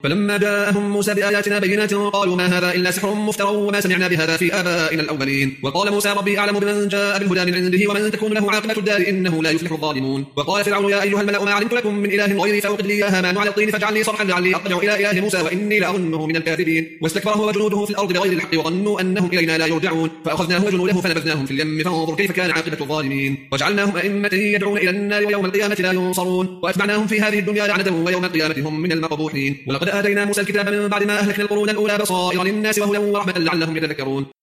فلما جاءهم موسى بآياتنا بينات قالوا ما هذا إلا سحر مفترى وما سمعنا بهذا في آبائنا الأولين. وقال موسى ربي أعلم بمن جاء بالهدى من عنده ومن تكون له عاقبة الدار إنه لا يفلح الظالمون. وقال فرعون يا أيها الملأ ما علمت لكم من إله غيري فأوقد لي يا هامان على الطين فاجعل لي صرحا لعلي أطلع إلى إله موسى وإني لأظنه من الكاذبين. واستكبر هو وجنوده في الأرض بغير الحق وظنوا أنهم إلينا لا يرجعون فأخذناه وجنوده فنبذناهم في اليم فانظر كيف كان عاقبة الظالمين. وجعلناهم أئمة يدعون إلى النار ويوم القيامة لا ينصرون وأتبعناهم في هذه الدنيا لعنة ويوم القيامة هم من المقبوحين. ولقد آتينا موسى الكتاب من بعد ما أهلكنا القرون الأولى بصائر للناس وهدى ورحمة لعلهم يتذكرون.